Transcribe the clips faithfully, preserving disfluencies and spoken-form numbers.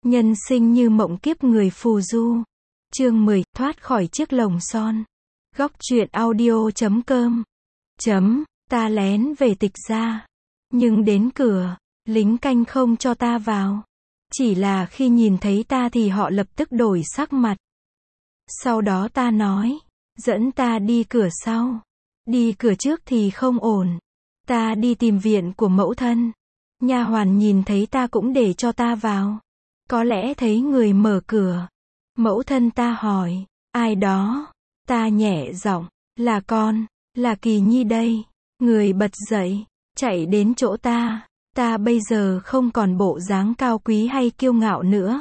Nhân sinh như mộng kiếp người phù du. Chương mười, thoát khỏi chiếc lồng son. Góc truyện audio chấm com. Chấm, ta lén về Tịch gia. Nhưng đến cửa, lính canh không cho ta vào. Chỉ là khi nhìn thấy ta thì họ lập tức đổi sắc mặt. Sau đó ta nói, dẫn ta đi cửa sau. Đi cửa trước thì không ổn. Ta đi tìm viện của mẫu thân. Nha hoàn nhìn thấy ta cũng để cho ta vào. Có lẽ thấy người mở cửa. Mẫu thân ta hỏi, ai đó? Ta nhẹ giọng, là con, là Kỳ Nhi đây. Người bật dậy, chạy đến chỗ ta. Ta bây giờ không còn bộ dáng cao quý hay kiêu ngạo nữa.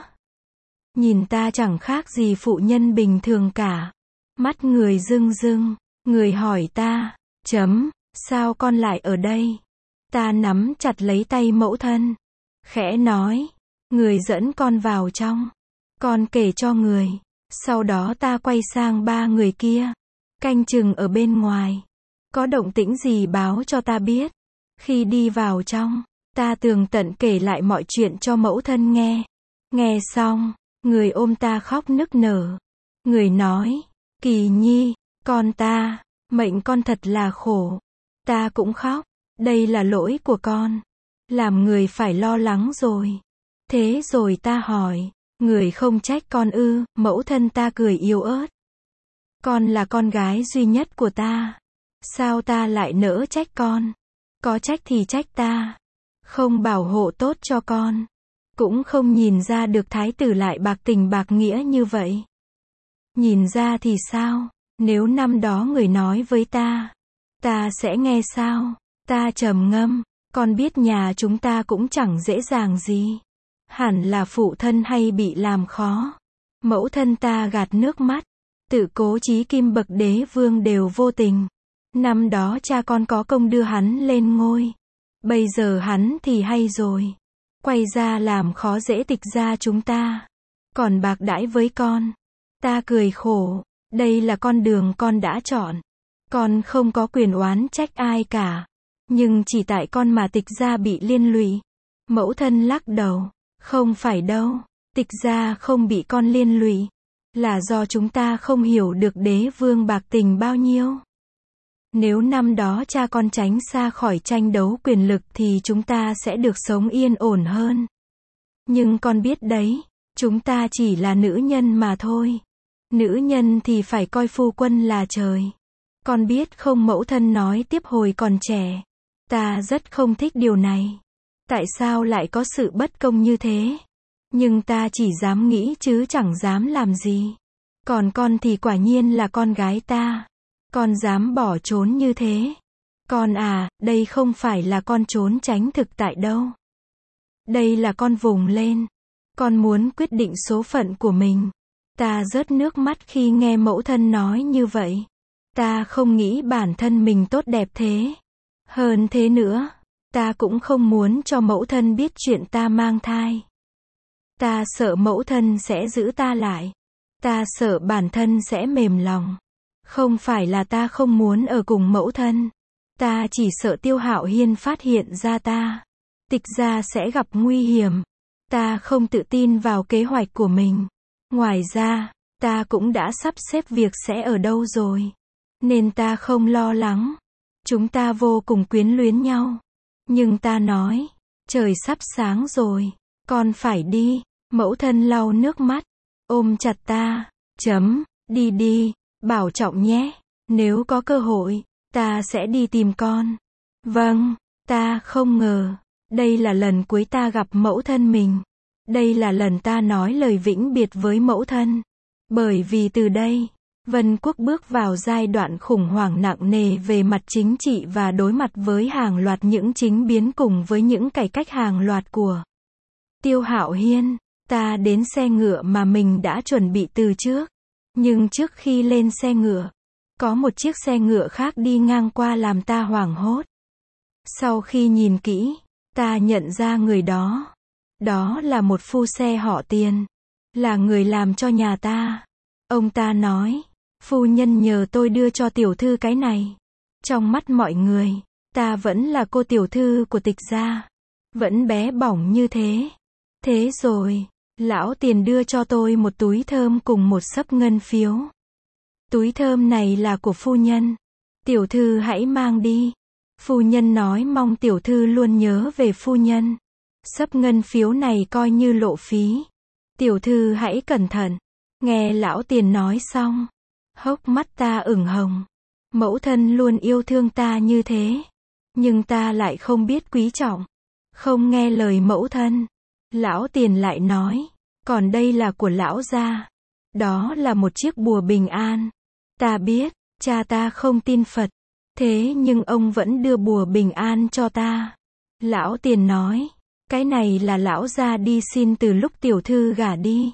Nhìn ta chẳng khác gì phụ nhân bình thường cả. Mắt người rưng rưng, người hỏi ta, chấm, sao con lại ở đây? Ta nắm chặt lấy tay mẫu thân, khẽ nói, người dẫn con vào trong. Con kể cho người. Sau đó ta quay sang ba người kia, canh chừng ở bên ngoài. Có động tĩnh gì báo cho ta biết. Khi đi vào trong, ta tường tận kể lại mọi chuyện cho mẫu thân nghe. Nghe xong, người ôm ta khóc nức nở. Người nói, Kỳ Nhi, con ta, mệnh con thật là khổ. Ta cũng khóc, đây là lỗi của con. Làm người phải lo lắng rồi. Thế rồi ta hỏi, người không trách con ư? Mẫu thân ta cười yếu ớt. Con là con gái duy nhất của ta. Sao ta lại nỡ trách con? Có trách thì trách ta. Không bảo hộ tốt cho con. Cũng không nhìn ra được thái tử lại bạc tình bạc nghĩa như vậy. Nhìn ra thì sao? Nếu năm đó người nói với ta, ta sẽ nghe sao? Ta trầm ngâm, con biết nhà chúng ta cũng chẳng dễ dàng gì. Hẳn là phụ thân hay bị làm khó. Mẫu thân ta gạt nước mắt. Tự Cố Chí Kim bậc đế vương đều vô tình. Năm đó cha con có công đưa hắn lên ngôi. Bây giờ hắn thì hay rồi. Quay ra làm khó dễ Tịch gia chúng ta. Còn bạc đãi với con. Ta cười khổ. Đây là con đường con đã chọn. Con không có quyền oán trách ai cả. Nhưng chỉ tại con mà Tịch gia bị liên lụy. Mẫu thân lắc đầu. Không phải đâu. Tịch gia không bị con liên lụy. Là do chúng ta không hiểu được đế vương bạc tình bao nhiêu. Nếu năm đó cha con tránh xa khỏi tranh đấu quyền lực thì chúng ta sẽ được sống yên ổn hơn. Nhưng con biết đấy, chúng ta chỉ là nữ nhân mà thôi. Nữ nhân thì phải coi phu quân là trời. Con biết không? Mẫu thân nói tiếp hồi còn trẻ. Ta rất không thích điều này. Tại sao lại có sự bất công như thế? Nhưng ta chỉ dám nghĩ chứ chẳng dám làm gì. Còn con thì quả nhiên là con gái ta. Con dám bỏ trốn như thế. Con à, đây không phải là con trốn tránh thực tại đâu. Đây là con vùng lên. Con muốn quyết định số phận của mình. Ta rớt nước mắt khi nghe mẫu thân nói như vậy. Ta không nghĩ bản thân mình tốt đẹp thế. Hơn thế nữa, ta cũng không muốn cho mẫu thân biết chuyện ta mang thai. Ta sợ mẫu thân sẽ giữ ta lại. Ta sợ bản thân sẽ mềm lòng. Không phải là ta không muốn ở cùng mẫu thân. Ta chỉ sợ Tiêu Hạo Hiên phát hiện ra ta. Tịch gia sẽ gặp nguy hiểm. Ta không tự tin vào kế hoạch của mình. Ngoài ra, ta cũng đã sắp xếp việc sẽ ở đâu rồi. Nên ta không lo lắng. Chúng ta vô cùng quyến luyến nhau. Nhưng ta nói, trời sắp sáng rồi. Con phải đi. Mẫu thân lau nước mắt. Ôm chặt ta. Chấm, đi đi. Bảo trọng nhé. Nếu có cơ hội, ta sẽ đi tìm con. Vâng, ta không ngờ. Đây là lần cuối ta gặp mẫu thân mình. Đây là lần ta nói lời vĩnh biệt với mẫu thân. Bởi vì từ đây, Vân Quốc bước vào giai đoạn khủng hoảng nặng nề về mặt chính trị và đối mặt với hàng loạt những chính biến cùng với những cải cách hàng loạt của Tiêu Hạo Hiên. Ta đến xe ngựa mà mình đã chuẩn bị từ trước. Nhưng trước khi lên xe ngựa, có một chiếc xe ngựa khác đi ngang qua làm ta hoảng hốt. Sau khi nhìn kỹ, ta nhận ra người đó. Đó là một phu xe họ Tiền. Là người làm cho nhà ta. Ông ta nói, phu nhân nhờ tôi đưa cho tiểu thư cái này. Trong mắt mọi người, ta vẫn là cô tiểu thư của Tịch gia. Vẫn bé bỏng như thế. Thế rồi, Lão Tiền đưa cho tôi một túi thơm cùng một xấp ngân phiếu. Túi thơm này là của phu nhân. Tiểu thư hãy mang đi. Phu nhân nói mong tiểu thư luôn nhớ về phu nhân. Xấp ngân phiếu này coi như lộ phí. Tiểu thư hãy cẩn thận. Nghe lão Tiền nói xong, hốc mắt ta ửng hồng. Mẫu thân luôn yêu thương ta như thế, nhưng ta lại không biết quý trọng, không nghe lời mẫu thân. Lão Tiền lại nói, còn đây là của lão gia. Đó là một chiếc bùa bình an. Ta biết, cha ta không tin Phật, thế nhưng ông vẫn đưa bùa bình an cho ta. Lão Tiền nói, cái này là lão gia đi xin từ lúc tiểu thư gả đi,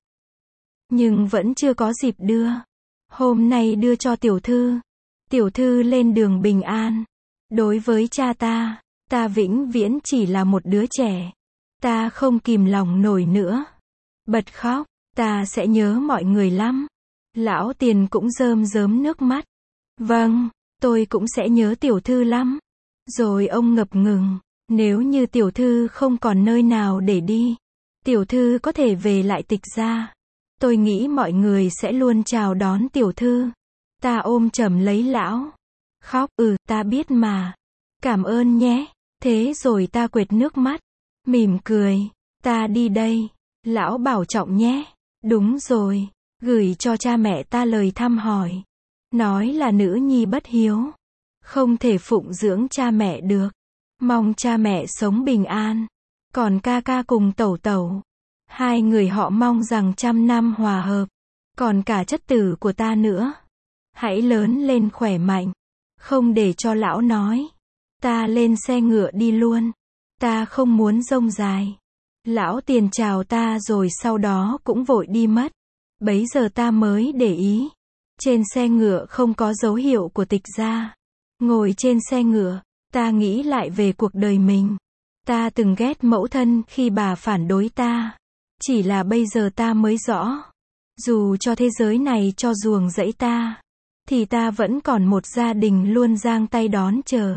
nhưng vẫn chưa có dịp đưa. Hôm nay đưa cho tiểu thư. Tiểu thư lên đường bình an. Đối với cha ta, ta vĩnh viễn chỉ là một đứa trẻ. Ta không kìm lòng nổi nữa. Bật khóc, ta sẽ nhớ mọi người lắm. Lão Tiền cũng rơm rớm nước mắt. Vâng, tôi cũng sẽ nhớ tiểu thư lắm. Rồi ông ngập ngừng, nếu như tiểu thư không còn nơi nào để đi, tiểu thư có thể về lại Tịch gia. Tôi nghĩ mọi người sẽ luôn chào đón tiểu thư. Ta ôm chầm lấy lão. Khóc, ừ, ta biết mà. Cảm ơn nhé. Thế rồi ta quệt nước mắt. Mỉm cười. Ta đi đây. Lão bảo trọng nhé. Đúng rồi. Gửi cho cha mẹ ta lời thăm hỏi. Nói là nữ nhi bất hiếu, không thể phụng dưỡng cha mẹ được. Mong cha mẹ sống bình an. Còn ca ca cùng tẩu tẩu, hai người họ mong rằng trăm năm hòa hợp. Còn cả chất tử của ta nữa, hãy lớn lên khỏe mạnh. Không để cho lão nói. Ta lên xe ngựa đi luôn. Ta không muốn rông dài. Lão Tiền chào ta rồi sau đó cũng vội đi mất. Bấy giờ ta mới để ý. Trên xe ngựa không có dấu hiệu của Tịch gia. Ngồi trên xe ngựa, ta nghĩ lại về cuộc đời mình. Ta từng ghét mẫu thân khi bà phản đối ta. Chỉ là bây giờ ta mới rõ. Dù cho thế giới này cho ruồng rẫy ta, thì ta vẫn còn một gia đình luôn giang tay đón chờ.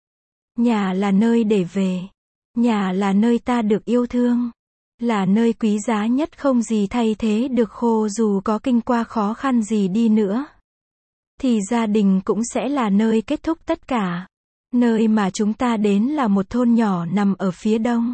Nhà là nơi để về. Nhà là nơi ta được yêu thương. Là nơi quý giá nhất không gì thay thế được khô dù có kinh qua khó khăn gì đi nữa. Thì gia đình cũng sẽ là nơi kết thúc tất cả. Nơi mà chúng ta đến là một thôn nhỏ nằm ở phía đông.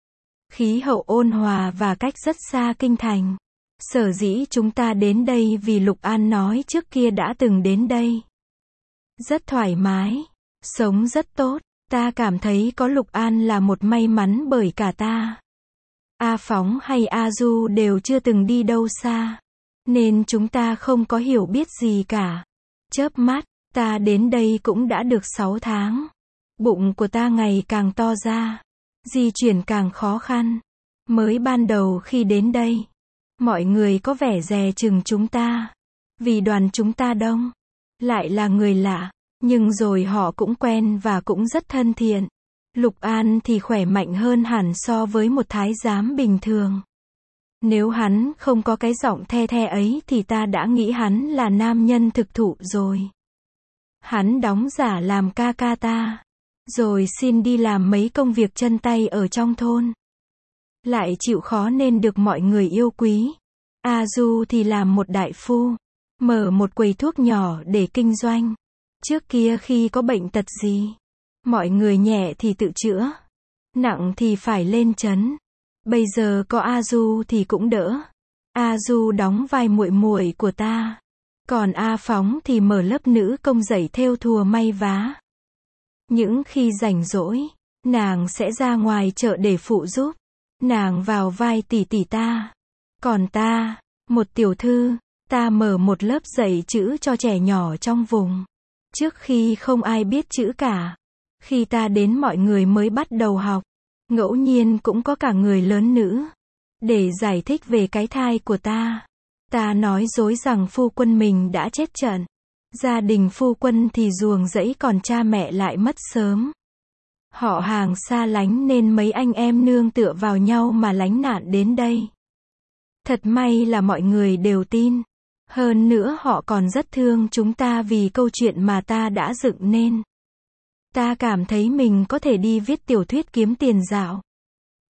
Khí hậu ôn hòa và cách rất xa kinh thành. Sở dĩ chúng ta đến đây vì Lục An nói trước kia đã từng đến đây. Rất thoải mái. Sống rất tốt. Ta cảm thấy có Lục An là một may mắn bởi cả ta. A Phóng hay A Du đều chưa từng đi đâu xa. Nên chúng ta không có hiểu biết gì cả. Chớp mắt, ta đến đây cũng đã được sáu tháng. Bụng của ta ngày càng to ra. Di chuyển càng khó khăn. Mới ban đầu khi đến đây, mọi người có vẻ dè chừng chúng ta. Vì đoàn chúng ta đông. Lại là người lạ. Nhưng rồi họ cũng quen và cũng rất thân thiện. Lục An thì khỏe mạnh hơn hẳn so với một thái giám bình thường. Nếu hắn không có cái giọng the the ấy thì ta đã nghĩ hắn là nam nhân thực thụ rồi. Hắn đóng giả làm ca ca ta, rồi xin đi làm mấy công việc chân tay ở trong thôn. Lại chịu khó nên được mọi người yêu quý. A Du thì làm một đại phu, mở một quầy thuốc nhỏ để kinh doanh. Trước kia khi có bệnh tật gì, mọi người nhẹ thì tự chữa, nặng thì phải lên trấn. Bây giờ có A Du thì cũng đỡ. A Du đóng vai muội muội của ta. Còn A Phóng thì mở lớp nữ công dạy thêu thùa may vá. Những khi rảnh rỗi, nàng sẽ ra ngoài chợ để phụ giúp. Nàng vào vai tỷ tỷ ta. Còn ta, một tiểu thư, ta mở một lớp dạy chữ cho trẻ nhỏ trong vùng. Trước khi không ai biết chữ cả. Khi ta đến mọi người mới bắt đầu học. Ngẫu nhiên cũng có cả người lớn nữ. Để giải thích về cái thai của ta. Ta nói dối rằng phu quân mình đã chết trận. Gia đình phu quân thì ruồng rẫy còn cha mẹ lại mất sớm. Họ hàng xa lánh nên mấy anh em nương tựa vào nhau mà lánh nạn đến đây. Thật may là mọi người đều tin. Hơn nữa họ còn rất thương chúng ta vì câu chuyện mà ta đã dựng nên. Ta cảm thấy mình có thể đi viết tiểu thuyết kiếm tiền dạo.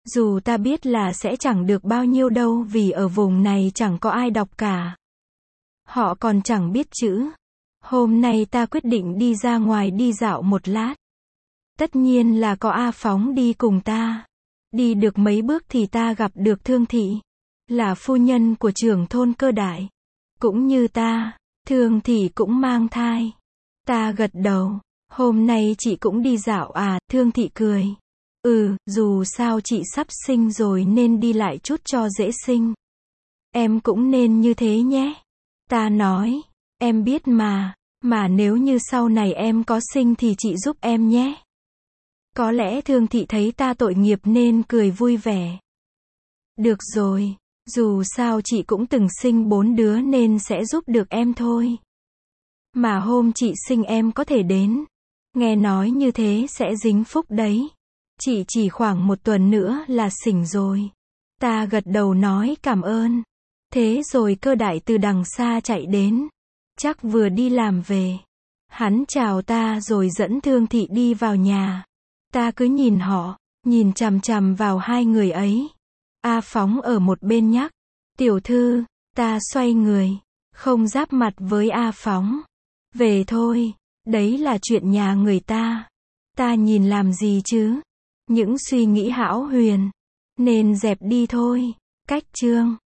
Dù ta biết là sẽ chẳng được bao nhiêu đâu vì ở vùng này chẳng có ai đọc cả. Họ còn chẳng biết chữ. Hôm nay ta quyết định đi ra ngoài đi dạo một lát. Tất nhiên là có A Phóng đi cùng ta. Đi được mấy bước thì ta gặp được Thương Thị. Là phu nhân của trưởng thôn Cơ Đại. Cũng như ta, Thương Thị cũng mang thai. Ta gật đầu. Hôm nay chị cũng đi dạo à, Thương Thị cười. Ừ, dù sao chị sắp sinh rồi nên đi lại chút cho dễ sinh. Em cũng nên như thế nhé. Ta nói, em biết mà, mà nếu như sau này em có sinh thì chị giúp em nhé. Có lẽ Thương Thị thấy ta tội nghiệp nên cười vui vẻ. Được rồi, dù sao chị cũng từng sinh bốn đứa nên sẽ giúp được em thôi. Mà hôm chị sinh em có thể đến. Nghe nói như thế sẽ dính phúc đấy. Chị chỉ khoảng một tuần nữa là xỉnh rồi. Ta gật đầu nói cảm ơn. Thế rồi Cơ Đại từ đằng xa chạy đến. Chắc vừa đi làm về. Hắn chào ta rồi dẫn Thương Thị đi vào nhà. Ta cứ nhìn họ, nhìn chằm chằm vào hai người ấy. A Phóng ở một bên nhắc. Tiểu thư, ta xoay người. Không giáp mặt với A Phóng. Về thôi, đấy là chuyện nhà người ta. Ta nhìn làm gì chứ? Những suy nghĩ hão huyền. Nên dẹp đi thôi. Cách chương